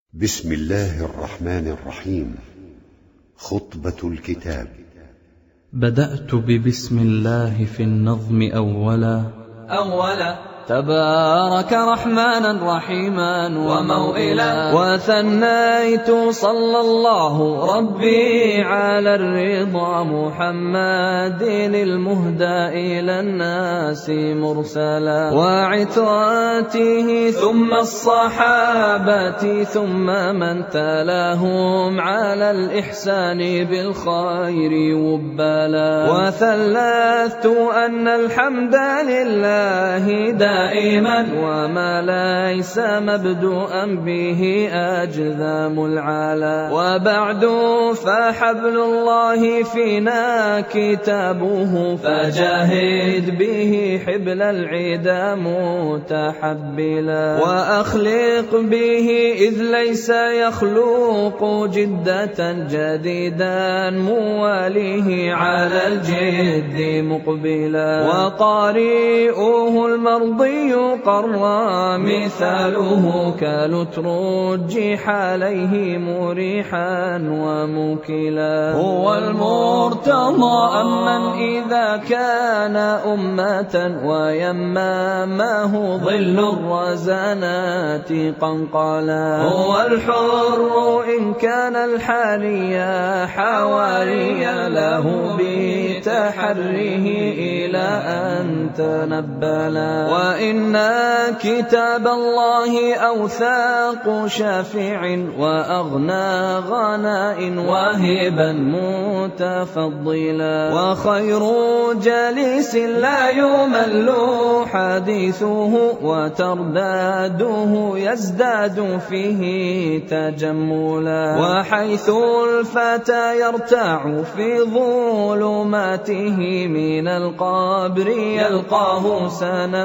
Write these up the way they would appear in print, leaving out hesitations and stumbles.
بسم الله الرحمن الرحيم. خطبة الكتاب. بدأت ببسم الله في النظم أولا تبارك رحمنا رحيما وموئلا، وثنيت صلى الله ربي على الرضا محمد المهدى إلى الناس مرسلا، وعتراته ثم الصحابة ثم من تلاهم على الإحسان بالخير وبلا، وثلثت أن الحمد لله دائما وما ليس مبدوءا به أجذام العلا، وبعد فحبل الله فينا كتابه، فجاهد به حبل العدا متحبلا، وأخلق به إذ ليس يخلق جدة جديدا مواليه على الجد مقبلا، وقارئوه المرضي قرى مثاله كالترجح عليه مريحا وموكلا، هو المرتضى أمن إذا كان أمة ويمامه ظل الرزانات قنقلا، هو الحر إن كان الحالي حواري له بتحريه إلى أن تنبلا، وإن كتاب الله أوثاق شافع وأغنى غناء واهبا متفضلا، وخير جليس لا يمل حديثه وترداده يزداد فيه تجملا، وحيث الفتى يرتاع في ظلماته من القبر يلقاه سنا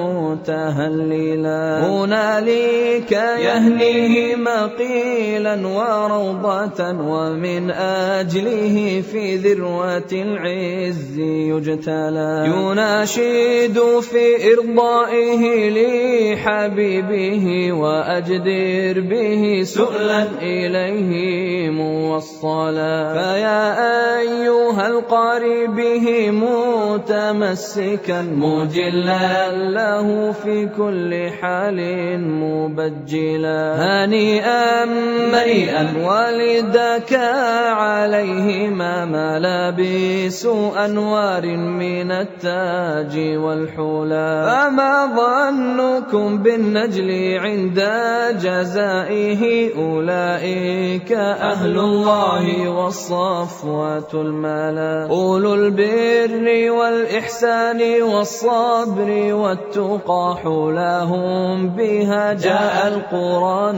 متهللا، هنالك يهنيه مقيلا وروضة، ومن أجله في ذروة العز يجتلى، يناشد في إرضائه لحبيبه وأجدر به سؤلا إليه موصلا، فيا أيها القارئ به متمسكا مجلا له في كل حال مبجلا، هنيئا مريئا والدك عليهما ملابس أنوار من التاج والحلا، فما ظنكم بالنجل عند جزائه أولئك أهل الله والصفوة الملا، أولو البر والإحسان والصبر والتقى حولهم بها جاء القرآن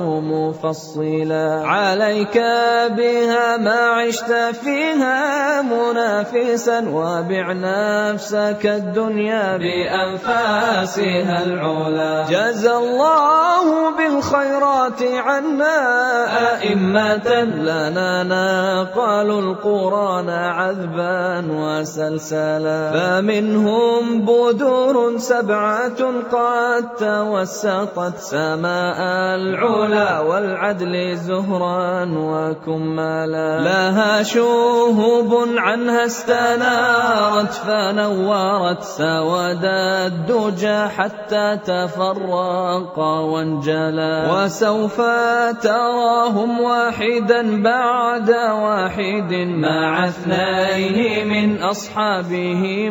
مفصلا، عليك بها ما عشت فيها منافسا، وبع نفسك الدنيا بأنفاسها العلا، جزى الله بالخيرات عنا أئمة لنا نقلوا القرآن عذبا وسلسلا، فمنهم بدور سبعة قد توسطت سماء العلا والعدل زهرا وكمالا، لها شهب عنها استنارت فنورت سواد الدجى حتى تفرق وانجلا، وسوف تراهم واحدا بعد واحد مع اثنين من أصحابه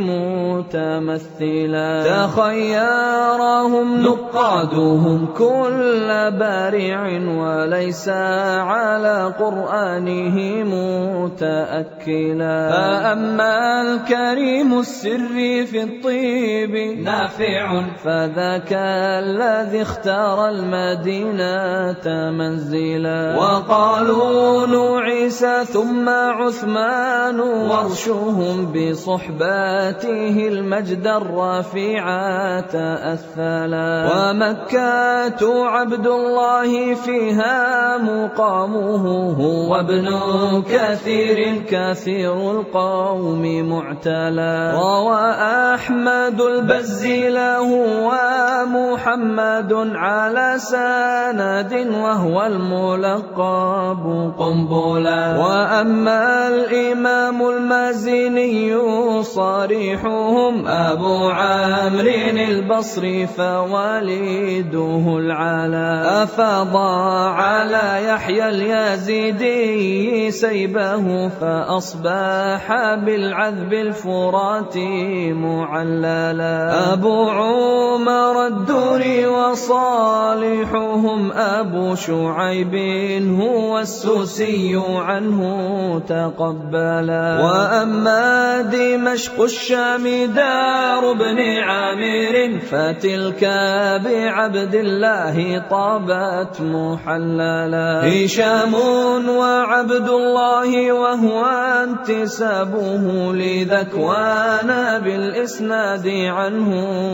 متمثلا، تخيرهم نقادهم كل بارع وليس على قرآنه متأكلا، فأما الكريم السر في الطيب نافع فذاك الذي اختار المدينة منزلا، وقالوا عيسى ثم عثمان ورشهم بصحباته المجد الرافع تأثلا. ومكة عبد الله فيها مقامه، هو ابن كثير كثير القوم معتلا. روى أحمد البزي له ومحمد على سند وهو الملقب قنبلا. وأما الإمام المازني صريحهم أبو عمرو البصري فوالده العلا. أفاض على يحيى اليزيدي سيبه فأصبح بالعذب الفرات معللا. أبو عمر الدوري وصالحهم أبو شعيب هو السوسي عنه تقبلا. وأما دمشق الشام دار ابن عامر فتلك بعبد الله طابت محللا. هشام وعبد الله وهو انتسابه لذكوان بالإسناد عنه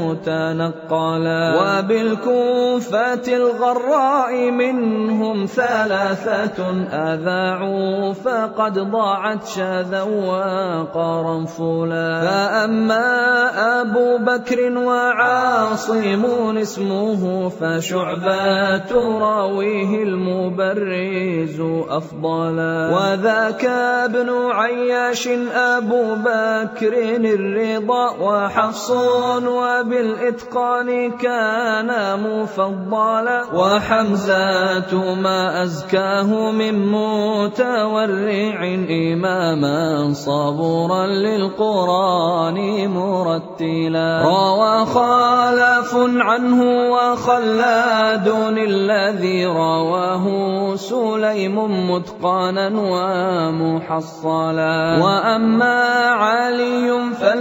تنقلا. وبالكوفة الغراء منهم ثلاثة أذاعوا فقد ضاعت شذا وقرنفلا. فأما أبو بكر وعاصم اسمه فشعبة راويه المبرز أفضلا. وذاك ابن عياش أبو بكر الرضا وحفص وبالإتقان كان مفضلا. وحمزة ما أزكاه من متورع إماما صبورا للقرآن مرتلا. روى خالف عنه وخلاد الذي رواه سليم متقانا ومحصلا. وأما علي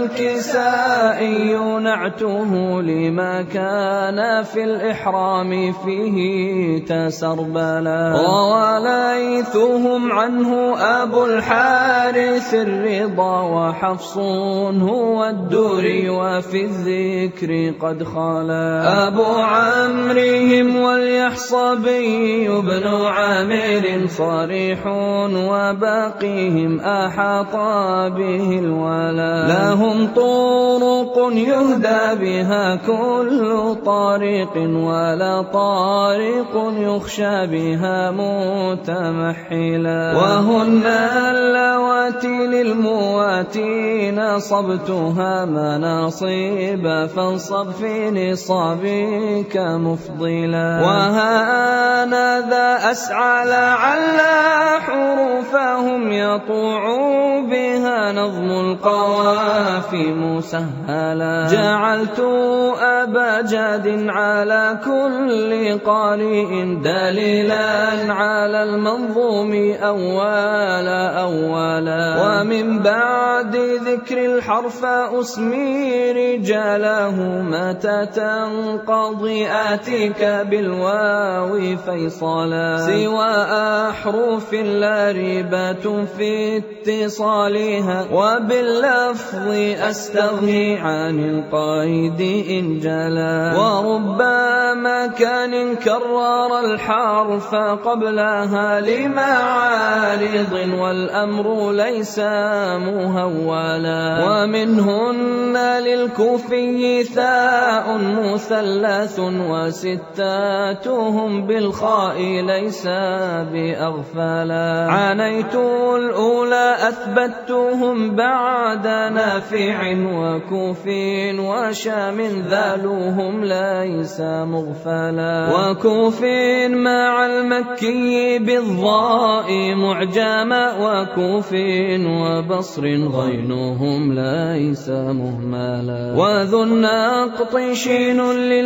فالكسائي نعته لما كان في الإحرام فيه تسربلا. روى ليثهم عنه أبو الحارث الرضا وحفص هو الدوري وفي الذكر قد خلا. أبو عمرهم واليحصبي بن عامر صريح وباقيهم أحاط به الولا. لهم طرق يهدى بها كل طريق ولا طارق يخشى بها متمحلا. وهن اللواتي للمواتي نصبتها مناصب فانصب في نصابك مفضلا. وها أنا ذا أسعى لعل حروفهم يطوع بها نظم القوافي مسهلا. جعلت أبا جاد على كل قارئ دليلا على المنظوم أولا. ومن بعد ذكر الحرف أسمي رجاله متى تنقضي آتيك بالواو فيصلا. سوى أحرف لا ريبة في اتصالها وباللفظ أستغني عن القيد إن جلا. وربما كان كرر الحرف قبلها لمعارض والأمر ليس مهولا. ومنهن للكوفي ثاء مثلث وستاتهم بالخاء ليس بأغفلا. عنيت الأولى أثبتهم بعد نافع وكوف وشام ذالوهم ليس مغفلا. وكوف مع المكي بالضاء معجما وكوف وبصر غينهم ليس مهملا. وذو النقط شين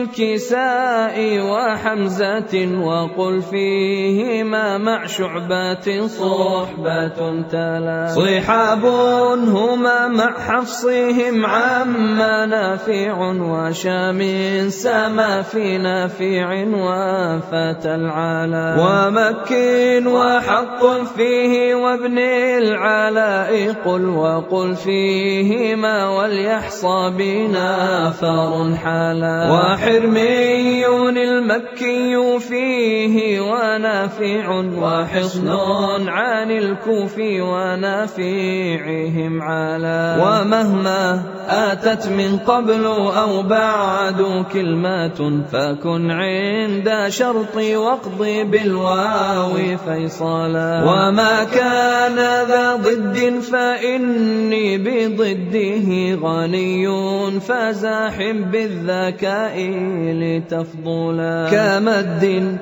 للكساء وحمزة وقل فيهما مع شعبة صحبة تلا. صحاب هما مع حفصهم عما نافع وشام سما في نافع وفتى العلا. ومكين وحق فيه وابن العلاء قل وقل فيهما وليحصى بنا وآفار حالا. وحرمي المكي فيه ونافع وحصن عن الكوف ونافعهم علا. ومهما آتت من قبل أو بعد كلمة فكن عند شرطي واقضي بالواو فيصلا. وما كان ذا ضد فإني بضده غني فزاحم بالذكاء لتفضلا. كمد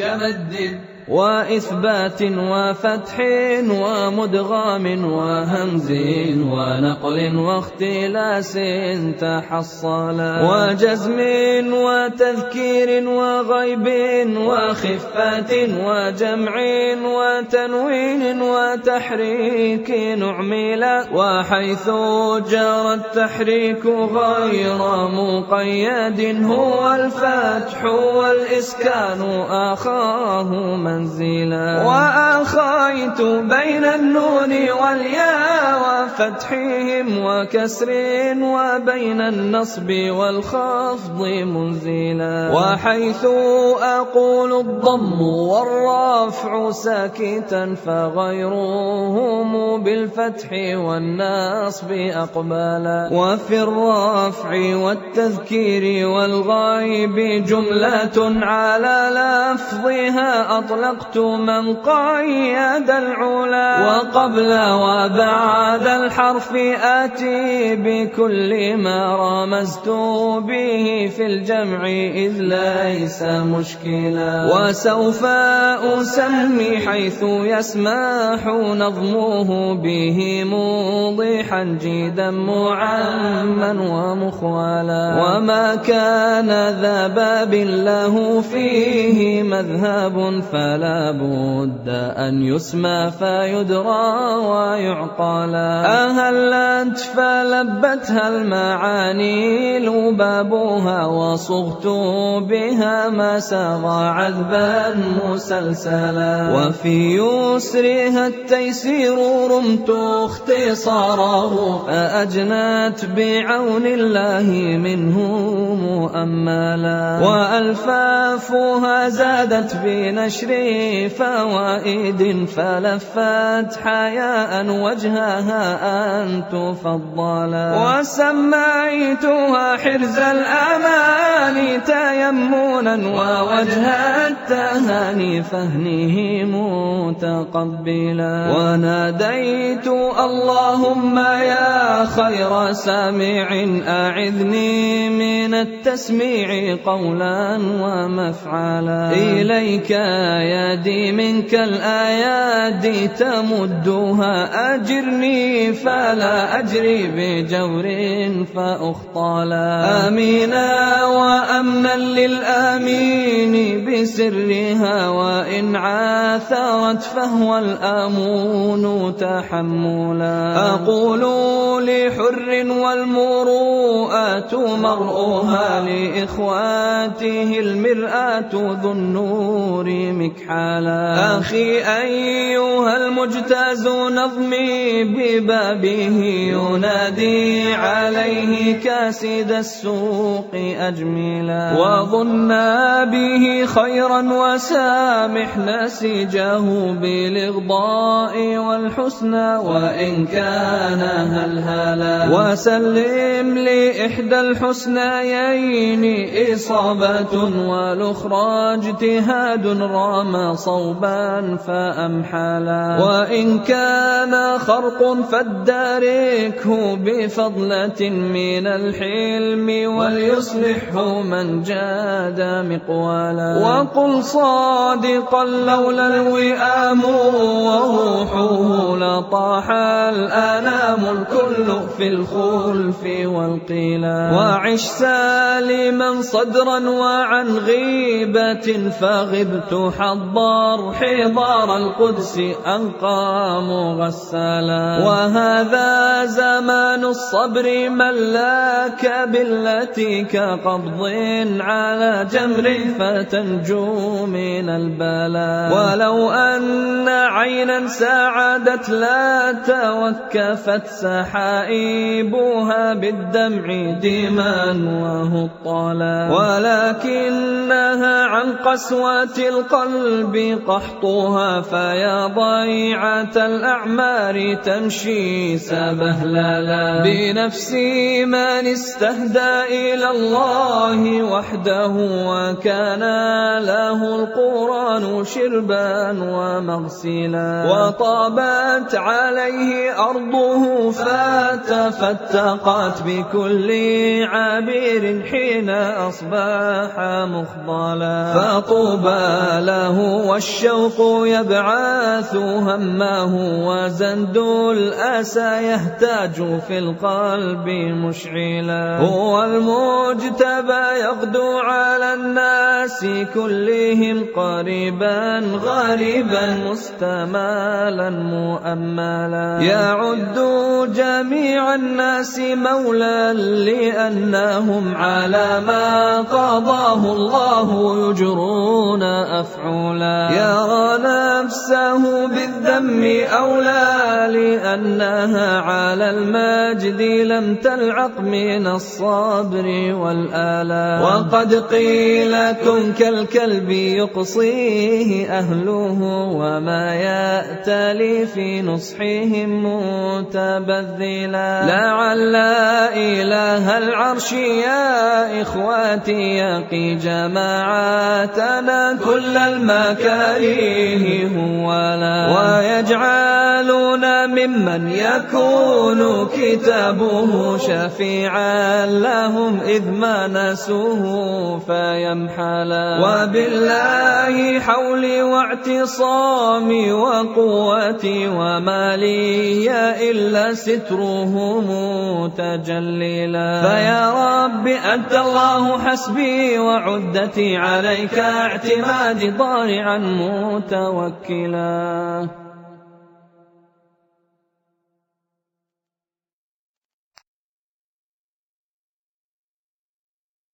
وإثبات وفتح ومدغام وهمز ونقل واختلاس تحصلا. وجزم وتذكير وغيب وخفات وجمع وتنوين وتحريك نعملا. وحيث جرى التحريك غير مقيد هو الفتح والإسكان آخاه منزلا. وآخيت بين النون والياء وفتحهم وكسر وبين النصب والخفض منزلا. وحيث أقول الضم والرفع ساكتا فغيرهم بالفتح والنصب أقبلا. وفي الرفع والتذكير والغيب جملة على لفظها أطلقت من قيد العلا. وقبل وبعد الحرف آتي بكل ما رمزت به في الجمع إذ ليس مشكلا. وسوف أسمي حيث يسمح نظمه به موضحا جيدا معما ومخولا. وما كان ذا باب له فيه مذهب فلا بد أن يسمى فيدرى ويعقلا. أهلت فلبتها المعاني لبابها وصغت بها ما ساغ عذبا مسلسلا. وفي يسرها التيسير رمت اختصاره فأجنت بعون الله منه مؤملا. وألفافها زادت بنشر فوائد فلفت حياء وجهها أن تفضلا. وسميتها حرز الأمان تيمنا ووجه التهاني فهنه متقبلا. وناديت اللهم يا خير سامع أعذني من التسميع قولا ومفعلا. إليك يدي منك الآيات تمدها أجرني فلا أجري بجور فأخطلا. آمينا وأمنا للآمين بسرها وإن عاثرت فهو الآمون تحملا. أقول لحر والمروءات مرؤها لإخواته المرآة ذو النور مكحالا. أخي أيها المجتاز نظمي ببابه ينادي عليه كاسد السوق أجملا. وظنا به خيرا وسامح نسجه بالإغضاء والحسنى وإن كان هلهلا. وسلم لإحدى الحسنيين إصابة والأخرى اجتهاد رام صوبا فأمحلا. وإن كان خرق فاداركه بفضلة من الحلم وليصلحه من جاد مقوالا. وقل صادقا لولا الوئام وروحه لطاح الآلام الكل في الخلف والقيلا. وعش سالما صدرا وعن غيبة فغبت حضار القدس أنقى مغسلا. وهذا زمان الصبر ملاك بالتي كقبض على جمر فتنجو من البلاء. ولو أن عينا ساعدت لا توكفت كانت سحائبها بالدمع دما وهطالا، ولكنها عن قسوة القلب قحطها، فيا ضيعة الأعمار تمشي سبهللا. بنفسي من استهدى إلى الله وحده، وكان له القرآن شربا ومغسلا، وطابت عليه أرضه فتفتقت بكل عابر حين أصبح مخضلا. فطوبى له والشوق يبعث همه، وزند الأسى يهتاج في القلب مشعلا. هو المجتبى يغدو على الناس كلهم قريبا غريبا مستمالا مؤملا، يعد جميع الناس مولا لأنهم على ما قضاه الله يجرون أفعولا. يرى نفسه بالذم أولى لأنها على المجد لم تلعق من الصبر والآلام. وقد قيل كن كالكلب يقصيه أهله، وما يأتلي في نصحهم متبذلا. لعل إله العرش يا إخواتي يقي جماعاتنا كل المكاره هولا، ويجعلنا ممن يكون كتابه شفيعا لهم إذ ما نسوه فيمحلا. وبالله حولي واعتصامي وقوتي، وما لي إلا ستره متجللا. فيا رب أنت الله حسبي وعدتي، عليك اعتمادي ضارعا متوكلا.